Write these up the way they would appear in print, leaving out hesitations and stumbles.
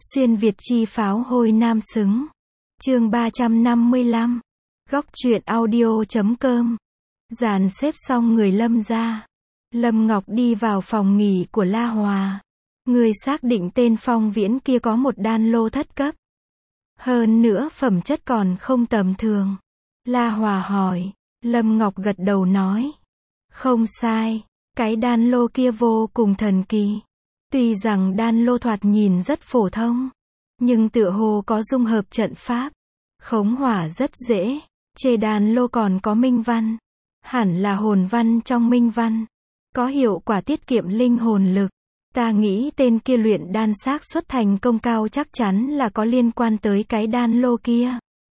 Xuyên Việt chi pháo hôi nam xứng. Chương 355. Góc truyện audio.com. Dàn xếp xong người Lâm ra. Lâm Ngọc đi vào phòng nghỉ của La Hòa. Người xác định tên Phong Viễn kia có một đan lô thất cấp. Hơn nữa phẩm chất còn không tầm thường. La Hòa hỏi. Lâm Ngọc gật đầu nói. Không sai, cái đan lô kia vô cùng thần kỳ. Tuy rằng đan lô thoạt nhìn rất phổ thông, nhưng tựa hồ có dung hợp trận pháp. Khống hỏa rất dễ, trên đan lô còn có minh văn. Hẳn là hồn văn trong minh văn. Có hiệu quả tiết kiệm linh hồn lực. Ta nghĩ tên kia luyện đan xác suất thành công cao chắc chắn là có liên quan tới cái đan lô kia.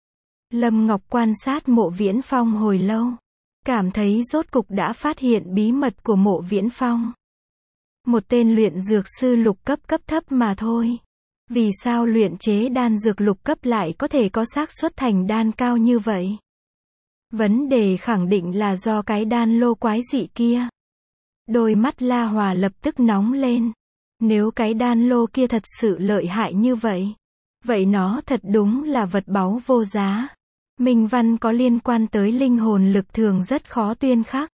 Lâm Ngọc quan sát Mộ Viễn Phong hồi lâu. Cảm thấy rốt cục đã phát hiện bí mật của Mộ Viễn Phong. Một tên luyện dược sư lục cấp cấp thấp mà thôi. Vì sao luyện chế đan dược lục cấp lại có thể có xác suất thành đan cao như vậy? Vấn đề khẳng định là do cái đan lô quái dị kia. Đôi mắt La Hòa lập tức nóng lên. Nếu cái đan lô kia thật sự lợi hại như vậy, vậy nó thật đúng là vật báu vô giá. Minh văn có liên quan tới linh hồn lực thường rất khó tuyên khắc.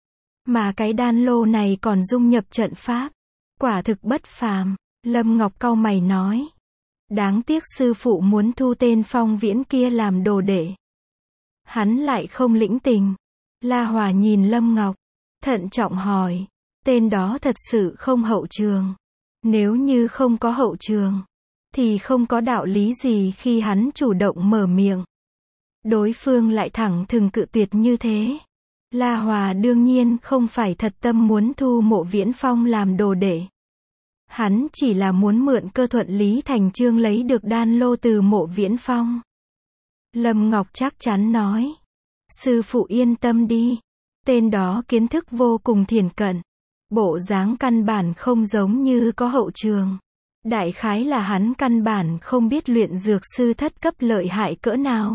Mà cái đan lô này còn dung nhập trận pháp. Quả thực bất phàm. Lâm Ngọc cau mày nói. Đáng tiếc sư phụ muốn thu tên Phong Viễn kia làm đồ đệ. Hắn lại không lĩnh tình. La Hòa nhìn Lâm Ngọc. Thận trọng hỏi. Tên đó thật sự không hậu trường. Nếu như không có hậu trường, thì không có đạo lý gì khi hắn chủ động mở miệng. Đối phương lại thẳng thừng cự tuyệt như thế. La Hòa đương nhiên không phải thật tâm muốn thu Mộ Viễn Phong làm đồ đệ. Hắn chỉ là muốn mượn cơ thuận lý thành chương lấy được đan lô từ Mộ Viễn Phong. Lâm Ngọc chắc chắn nói. Sư phụ yên tâm đi. Tên đó kiến thức vô cùng thiển cận. Bộ dáng căn bản không giống như có hậu trường. Đại khái là hắn căn bản không biết luyện dược sư thất cấp lợi hại cỡ nào.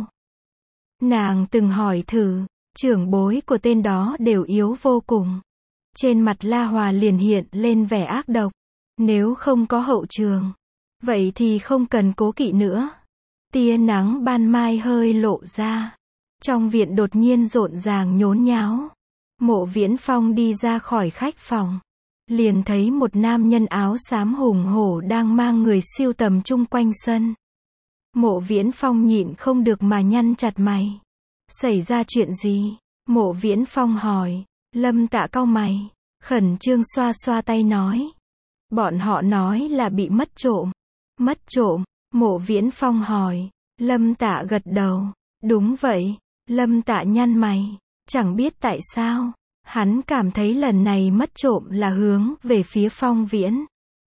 Nàng từng hỏi thử, trưởng bối của tên đó đều yếu vô cùng. Trên mặt La Hòa liền hiện lên vẻ ác độc. Nếu không có hậu trường, vậy thì không cần cố kỵ nữa. Tia nắng ban mai hơi lộ ra. Trong viện đột nhiên rộn ràng nhốn nháo. Mộ Viễn Phong đi ra khỏi khách phòng. Liền thấy một nam nhân áo xám hùng hổ đang mang người siêu tầm chung quanh sân. Mộ Viễn Phong nhịn không được mà nhăn chặt mày. Xảy ra chuyện gì? Mộ Viễn Phong hỏi. Lâm Tạ cau mày, khẩn trương xoa xoa tay nói. Bọn họ nói là bị mất trộm. Mất trộm? Mộ Viễn Phong hỏi. Lâm Tạ gật đầu. Đúng vậy. Lâm Tạ nhăn mày. Chẳng biết tại sao, hắn cảm thấy lần này mất trộm là hướng về phía Phong Viễn.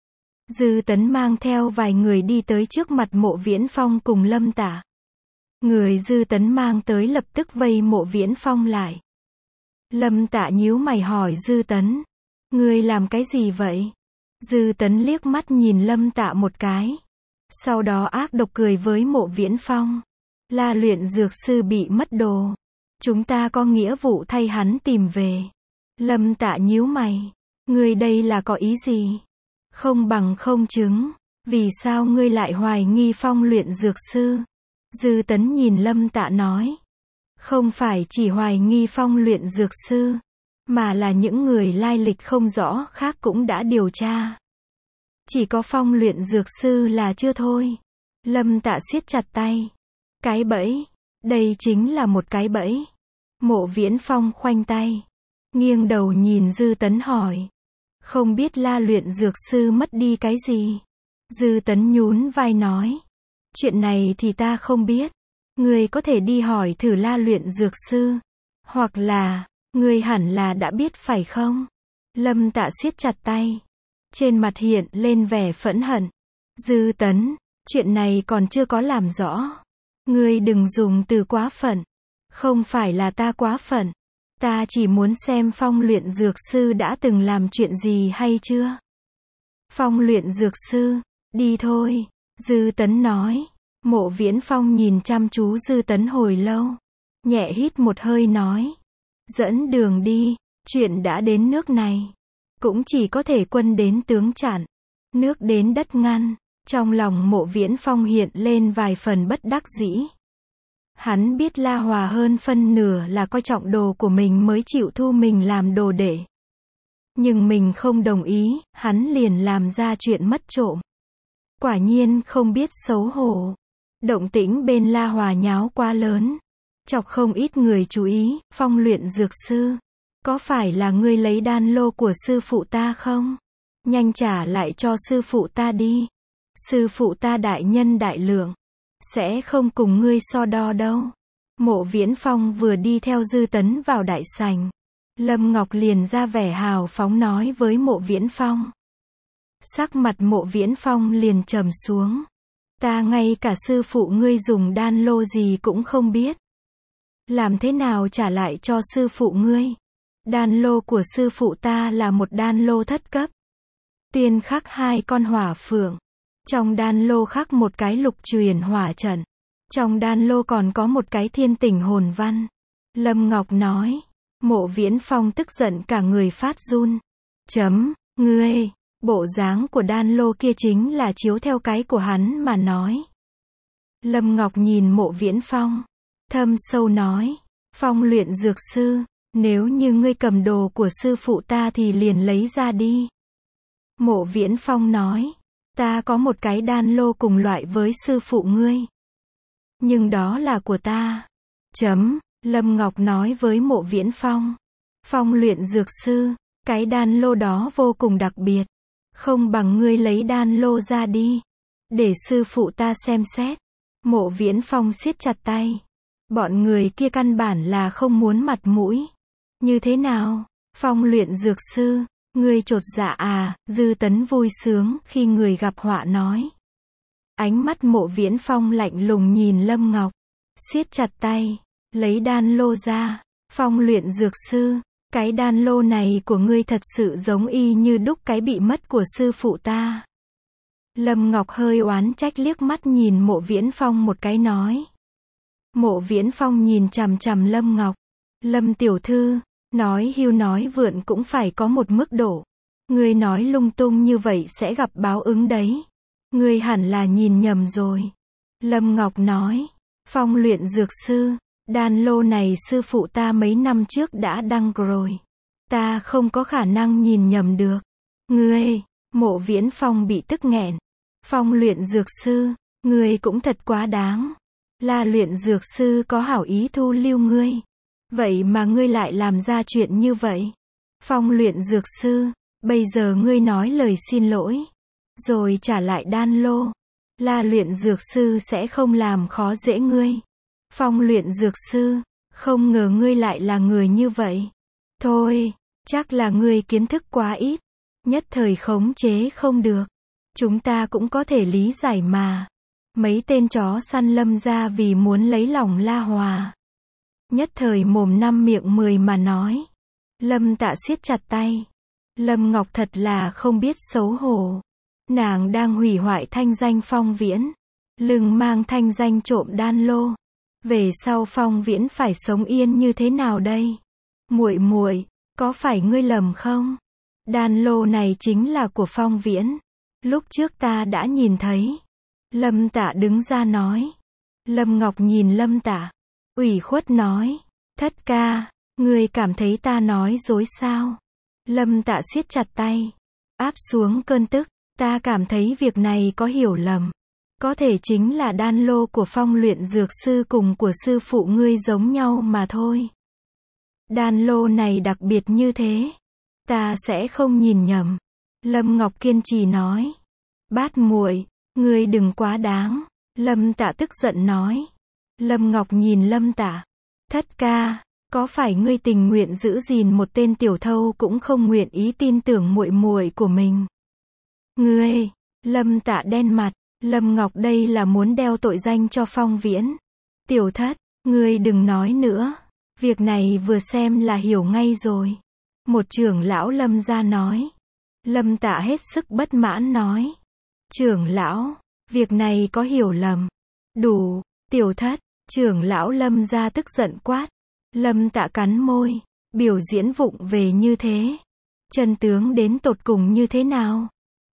Dư Tấn mang theo vài người đi tới trước mặt Mộ Viễn Phong cùng Lâm Tạ. Người Dư Tấn mang tới lập tức vây Mộ Viễn Phong lại. Lâm Tạ nhíu mày hỏi Dư Tấn. Ngươi làm cái gì vậy? Dư Tấn liếc mắt nhìn Lâm Tạ một cái. Sau đó ác độc cười với Mộ Viễn Phong. La luyện dược sư bị mất đồ. Chúng ta có nghĩa vụ thay hắn tìm về. Lâm Tạ nhíu mày. Ngươi đây là có ý gì? Không bằng không chứng. Vì sao ngươi lại hoài nghi Phong luyện dược sư? Dư Tấn nhìn Lâm Tạ nói. Không phải chỉ hoài nghi Phong luyện dược sư, mà là những người lai lịch không rõ khác cũng đã điều tra. Chỉ có Phong luyện dược sư là chưa thôi. Lâm Tạ siết chặt tay. Cái bẫy. Đây chính là một cái bẫy. Mộ Viễn Phong khoanh tay. Nghiêng đầu nhìn Dư Tấn hỏi. Không biết La luyện dược sư mất đi cái gì? Dư Tấn nhún vai nói. Chuyện này thì ta không biết. Ngươi có thể đi hỏi thử La luyện dược sư. Hoặc là, ngươi hẳn là đã biết phải không? Lâm Tạ siết chặt tay. Trên mặt hiện lên vẻ phẫn hận. Dư Tấn, chuyện này còn chưa có làm rõ. Ngươi đừng dùng từ quá phận. Không phải là ta quá phận. Ta chỉ muốn xem Phong luyện dược sư đã từng làm chuyện gì hay chưa. Phong luyện dược sư, đi thôi. Dư Tấn nói. Mộ Viễn Phong nhìn chăm chú Dư Tấn hồi lâu. Nhẹ hít một hơi nói. Dẫn đường đi, chuyện đã đến nước này. Cũng chỉ có thể quân đến tướng chặn. Nước đến đất ngăn. Trong lòng Mộ Viễn Phong hiện lên vài phần bất đắc dĩ. Hắn biết La Hòa hơn phân nửa là coi trọng đồ của mình mới chịu thu mình làm đồ đệ. Nhưng mình không đồng ý, hắn liền làm ra chuyện mất trộm. Quả nhiên không biết xấu hổ. Động tĩnh bên La Hòa nháo quá lớn. Chọc không ít người chú ý, Phong luyện dược sư. Có phải là ngươi lấy đan lô của sư phụ ta không? Nhanh trả lại cho sư phụ ta đi. Sư phụ ta đại nhân đại lượng. Sẽ không cùng ngươi so đo đâu. Mộ Viễn Phong vừa đi theo Dư Tấn vào đại sảnh. Lâm Ngọc liền ra vẻ hào phóng nói với Mộ Viễn Phong. Sắc mặt Mộ Viễn Phong liền trầm xuống. Ta ngay cả sư phụ ngươi dùng đan lô gì cũng không biết. Làm thế nào trả lại cho sư phụ ngươi? Đan lô của sư phụ ta là một đan lô thất cấp. Tuyên khắc 2 con hỏa phượng. Trong đan lô khắc một cái lục truyền hỏa trận. Trong đan lô còn có một cái thiên tỉnh hồn văn. Lâm Ngọc nói. Mộ Viễn Phong tức giận cả người phát run. Ngươi, bộ dáng của đan lô kia chính là chiếu theo cái của hắn mà nói. Lâm Ngọc nhìn Mộ Viễn Phong. Thâm sâu nói. Phong luyện dược sư, nếu như ngươi cầm đồ của sư phụ ta thì liền lấy ra đi. Mộ Viễn Phong nói. Ta có một cái đan lô cùng loại với sư phụ ngươi. Nhưng đó là của ta. Lâm Ngọc nói với Mộ Viễn Phong. Phong luyện dược sư, cái đan lô đó vô cùng đặc biệt. Không bằng ngươi lấy đan lô ra đi. Để sư phụ ta xem xét. Mộ Viễn Phong siết chặt tay. Bọn người kia căn bản là không muốn mặt mũi. Như thế nào? Phong luyện dược sư, ngươi chột dạ à? Dư Tấn vui sướng khi người gặp họa nói. Ánh mắt Mộ Viễn Phong lạnh lùng nhìn Lâm Ngọc. Siết chặt tay. Lấy đan lô ra. Phong luyện dược sư, cái đan lô này của ngươi thật sự giống y như đúc cái bị mất của sư phụ ta. Lâm Ngọc hơi oán trách liếc mắt nhìn Mộ Viễn Phong một cái nói. Mộ Viễn Phong nhìn chằm chằm Lâm Ngọc. Lâm tiểu thư, nói hưu nói vượn cũng phải có một mức độ. Ngươi nói lung tung như vậy sẽ gặp báo ứng đấy. Ngươi hẳn là nhìn nhầm rồi. Lâm Ngọc nói. Phong luyện dược sư, đan lô này sư phụ ta mấy năm trước đã đăng rồi. Ta không có khả năng nhìn nhầm được. Ngươi, Mộ Viễn Phong bị tức nghẹn. Phong luyện dược sư, ngươi cũng thật quá đáng. La luyện dược sư có hảo ý thu lưu ngươi. Vậy mà ngươi lại làm ra chuyện như vậy. Phong luyện dược sư, bây giờ ngươi nói lời xin lỗi. Rồi trả lại đan lô. La luyện dược sư sẽ không làm khó dễ ngươi. Phong luyện dược sư, không ngờ ngươi lại là người như vậy. Thôi, chắc là ngươi kiến thức quá ít. Nhất thời khống chế không được. Chúng ta cũng có thể lý giải mà. Mấy tên chó săn Lâm gia vì muốn lấy lòng La Hòa. Nhất thời mồm 5 miệng 10 mà nói. Lâm Tạ siết chặt tay. Lâm Ngọc thật là không biết xấu hổ. Nàng đang hủy hoại thanh danh Phong Viễn. Lưng mang thanh danh trộm đan lô. Về sau Phong Viễn phải sống yên như thế nào đây? Muội, có phải ngươi lầm không? Đan lô này chính là của Phong Viễn. Lúc trước ta đã nhìn thấy. Lâm Tạ đứng ra nói. Lâm Ngọc nhìn Lâm Tạ. Ủy khuất nói. Thất ca, ngươi cảm thấy ta nói dối sao? Lâm Tạ siết chặt tay. Áp xuống cơn tức. Ta cảm thấy việc này có hiểu lầm. Có thể chính là đan lô của Phong luyện dược sư cùng của sư phụ ngươi giống nhau mà thôi. Đan lô này đặc biệt như thế. Ta sẽ không nhìn nhầm. Lâm Ngọc kiên trì nói. Bát muội, ngươi đừng quá đáng. Lâm Tạ tức giận nói. Lâm Ngọc nhìn Lâm Tạ. Thất ca, có phải ngươi tình nguyện giữ gìn một tên tiểu thâu cũng không nguyện ý tin tưởng muội muội của mình? Ngươi, Lâm Tạ đen mặt. Lâm Ngọc đây là muốn đeo tội danh cho Phong Viễn. Tiểu thất, ngươi đừng nói nữa. Việc này vừa xem là hiểu ngay rồi. Một trưởng lão Lâm gia nói. Lâm Tạ hết sức bất mãn nói. Trưởng lão, việc này có hiểu lầm. Đủ, tiểu thất, trưởng lão Lâm gia tức giận quát. Lâm Tạ cắn môi. Biểu diễn vụng về như thế. Chân tướng đến tột cùng như thế nào?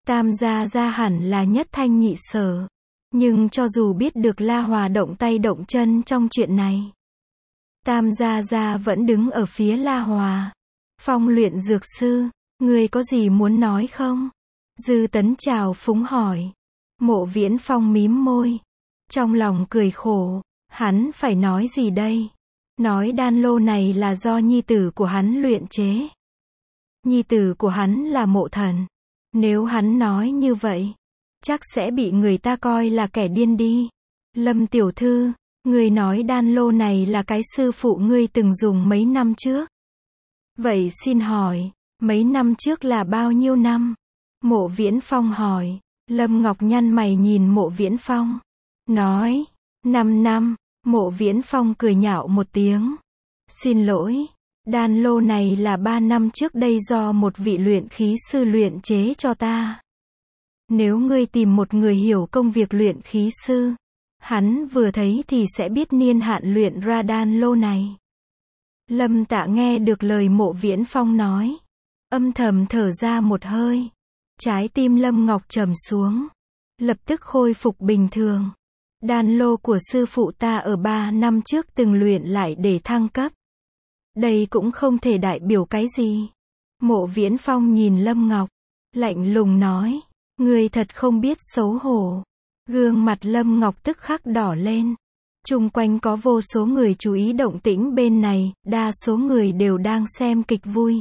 Tam gia gia hẳn là nhất thanh nhị sở. Nhưng cho dù biết được La Hòa động tay động chân trong chuyện này, Tam gia gia vẫn đứng ở phía La Hòa. Phong luyện dược sư, ngươi có gì muốn nói không? Dư Tấn chào phúng hỏi. Mộ Viễn Phong mím môi. Trong lòng cười khổ, hắn phải nói gì đây? Nói đan lô này là do nhi tử của hắn luyện chế. Nhi tử của hắn là Mộ Thần. Nếu hắn nói như vậy, chắc sẽ bị người ta coi là kẻ điên đi. Lâm tiểu thư, ngươi nói đan lô này là cái sư phụ ngươi từng dùng mấy năm trước. Vậy xin hỏi, mấy năm trước là bao nhiêu năm? Mộ Viễn Phong hỏi. Lâm Ngọc nhăn mày nhìn Mộ Viễn Phong. Nói, 5 năm. Mộ Viễn Phong cười nhạo một tiếng. Xin lỗi, đan lô này là 3 năm trước đây do một vị luyện khí sư luyện chế cho ta. Nếu ngươi tìm một người hiểu công việc luyện khí sư, hắn vừa thấy thì sẽ biết niên hạn luyện ra đan lô này. Lâm Tạ nghe được lời Mộ Viễn Phong nói, âm thầm thở ra một hơi. Trái tim Lâm Ngọc trầm xuống, lập tức khôi phục bình thường. Đan lô của sư phụ ta ở 3 năm trước từng luyện lại để thăng cấp. Đây cũng không thể đại biểu cái gì. Mộ Viễn Phong nhìn Lâm Ngọc, lạnh lùng nói, ngươi thật không biết xấu hổ. Gương mặt Lâm Ngọc tức khắc đỏ lên. Chung quanh có vô số người chú ý động tĩnh bên này, đa số người đều đang xem kịch vui.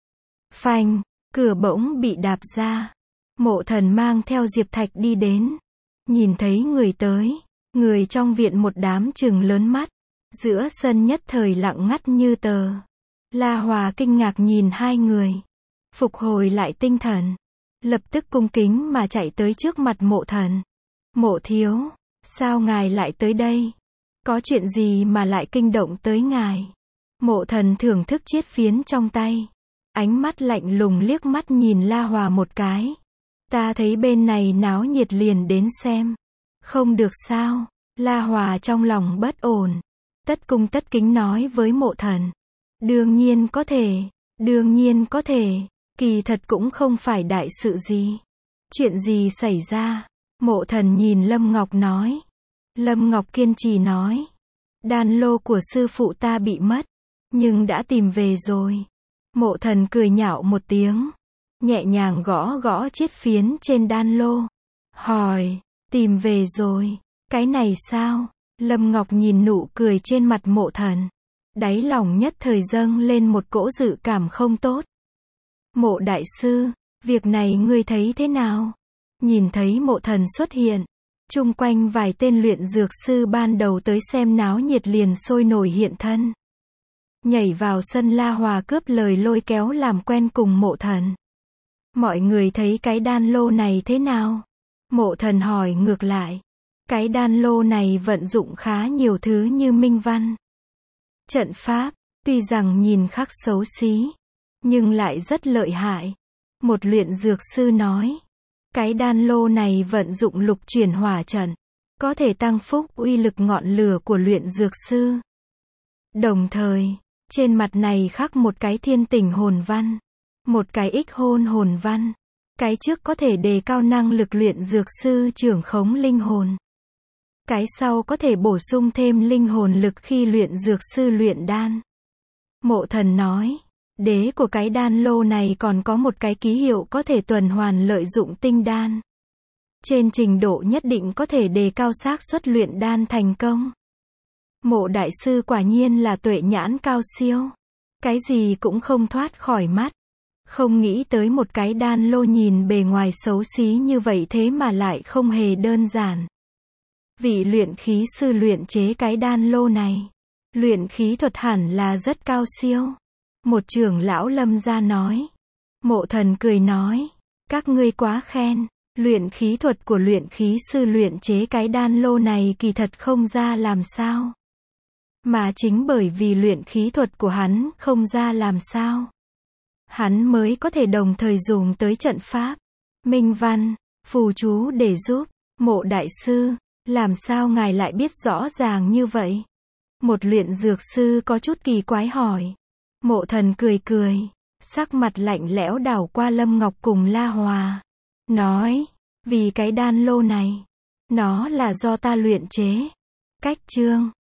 Phanh, cửa bỗng bị đạp ra. Mộ Thần mang theo Diệp Thạch đi đến. Nhìn thấy người tới, người trong viện một đám trừng lớn mắt. Giữa sân nhất thời lặng ngắt như tờ. La Hòa kinh ngạc nhìn hai người. Phục hồi lại tinh thần. Lập tức cung kính mà chạy tới trước mặt Mộ Thần. Mộ thiếu, sao ngài lại tới đây? Có chuyện gì mà lại kinh động tới ngài? Mộ Thần thưởng thức chiết phiến trong tay. Ánh mắt lạnh lùng liếc mắt nhìn La Hòa một cái. Ta thấy bên này náo nhiệt liền đến xem. Không được sao? La Hòa trong lòng bất ổn. Tất cung tất kính nói với Mộ Thần. Đương nhiên có thể. Đương nhiên có thể. Kỳ thật cũng không phải đại sự gì. Chuyện gì xảy ra? Mộ Thần nhìn Lâm Ngọc nói. Lâm Ngọc kiên trì nói. Đan lô của sư phụ ta bị mất. Nhưng đã tìm về rồi. Mộ Thần cười nhạo một tiếng. Nhẹ nhàng gõ gõ chiết phiến trên đan lô. Hỏi, tìm về rồi. Cái này sao? Lâm Ngọc nhìn nụ cười trên mặt Mộ Thần. Đáy lòng nhất thời dâng lên một cỗ dự cảm không tốt. Mộ đại sư, việc này ngươi thấy thế nào? Nhìn thấy Mộ Thần xuất hiện. Chung quanh vài tên luyện dược sư ban đầu tới xem náo nhiệt liền sôi nổi hiện thân. Nhảy vào sân La Hòa cướp lời lôi kéo làm quen cùng Mộ Thần. Mọi người thấy cái đan lô này thế nào? Mộ Thần hỏi ngược lại. Cái đan lô này vận dụng khá nhiều thứ như minh văn, trận pháp, tuy rằng nhìn khắc xấu xí, nhưng lại rất lợi hại. Một luyện dược sư nói. Cái đan lô này vận dụng lục chuyển hỏa trận, có thể tăng phúc uy lực ngọn lửa của luyện dược sư. Đồng thời, trên mặt này khắc một cái thiên tỉnh hồn văn, một cái ích hôn hồn văn. Cái trước có thể đề cao năng lực luyện dược sư trưởng khống linh hồn. Cái sau có thể bổ sung thêm linh hồn lực khi luyện dược sư luyện đan. Mộ Thần nói, đế của cái đan lô này còn có một cái ký hiệu có thể tuần hoàn lợi dụng tinh đan. Trên trình độ nhất định có thể đề cao xác suất luyện đan thành công. Mộ đại sư quả nhiên là tuệ nhãn cao siêu. Cái gì cũng không thoát khỏi mắt. Không nghĩ tới một cái đan lô nhìn bề ngoài xấu xí như vậy thế mà lại không hề đơn giản. Vị luyện khí sư luyện chế cái đan lô này, luyện khí thuật hẳn là rất cao siêu. Một trưởng lão Lâm gia nói. Mộ Thần cười nói, các ngươi quá khen. Luyện khí thuật của luyện khí sư luyện chế cái đan lô này kỳ thật không ra làm sao. Mà chính bởi vì luyện khí thuật của hắn không ra làm sao, hắn mới có thể đồng thời dùng tới trận pháp, minh văn, phù chú để giúp. Mộ đại sư, làm sao ngài lại biết rõ ràng như vậy? Một luyện dược sư có chút kỳ quái hỏi. Mộ Thần cười cười, sắc mặt lạnh lẽo đảo qua Lâm Ngọc cùng La Hòa. nói, vì cái đan lô này, nó là do ta luyện chế. Cách chương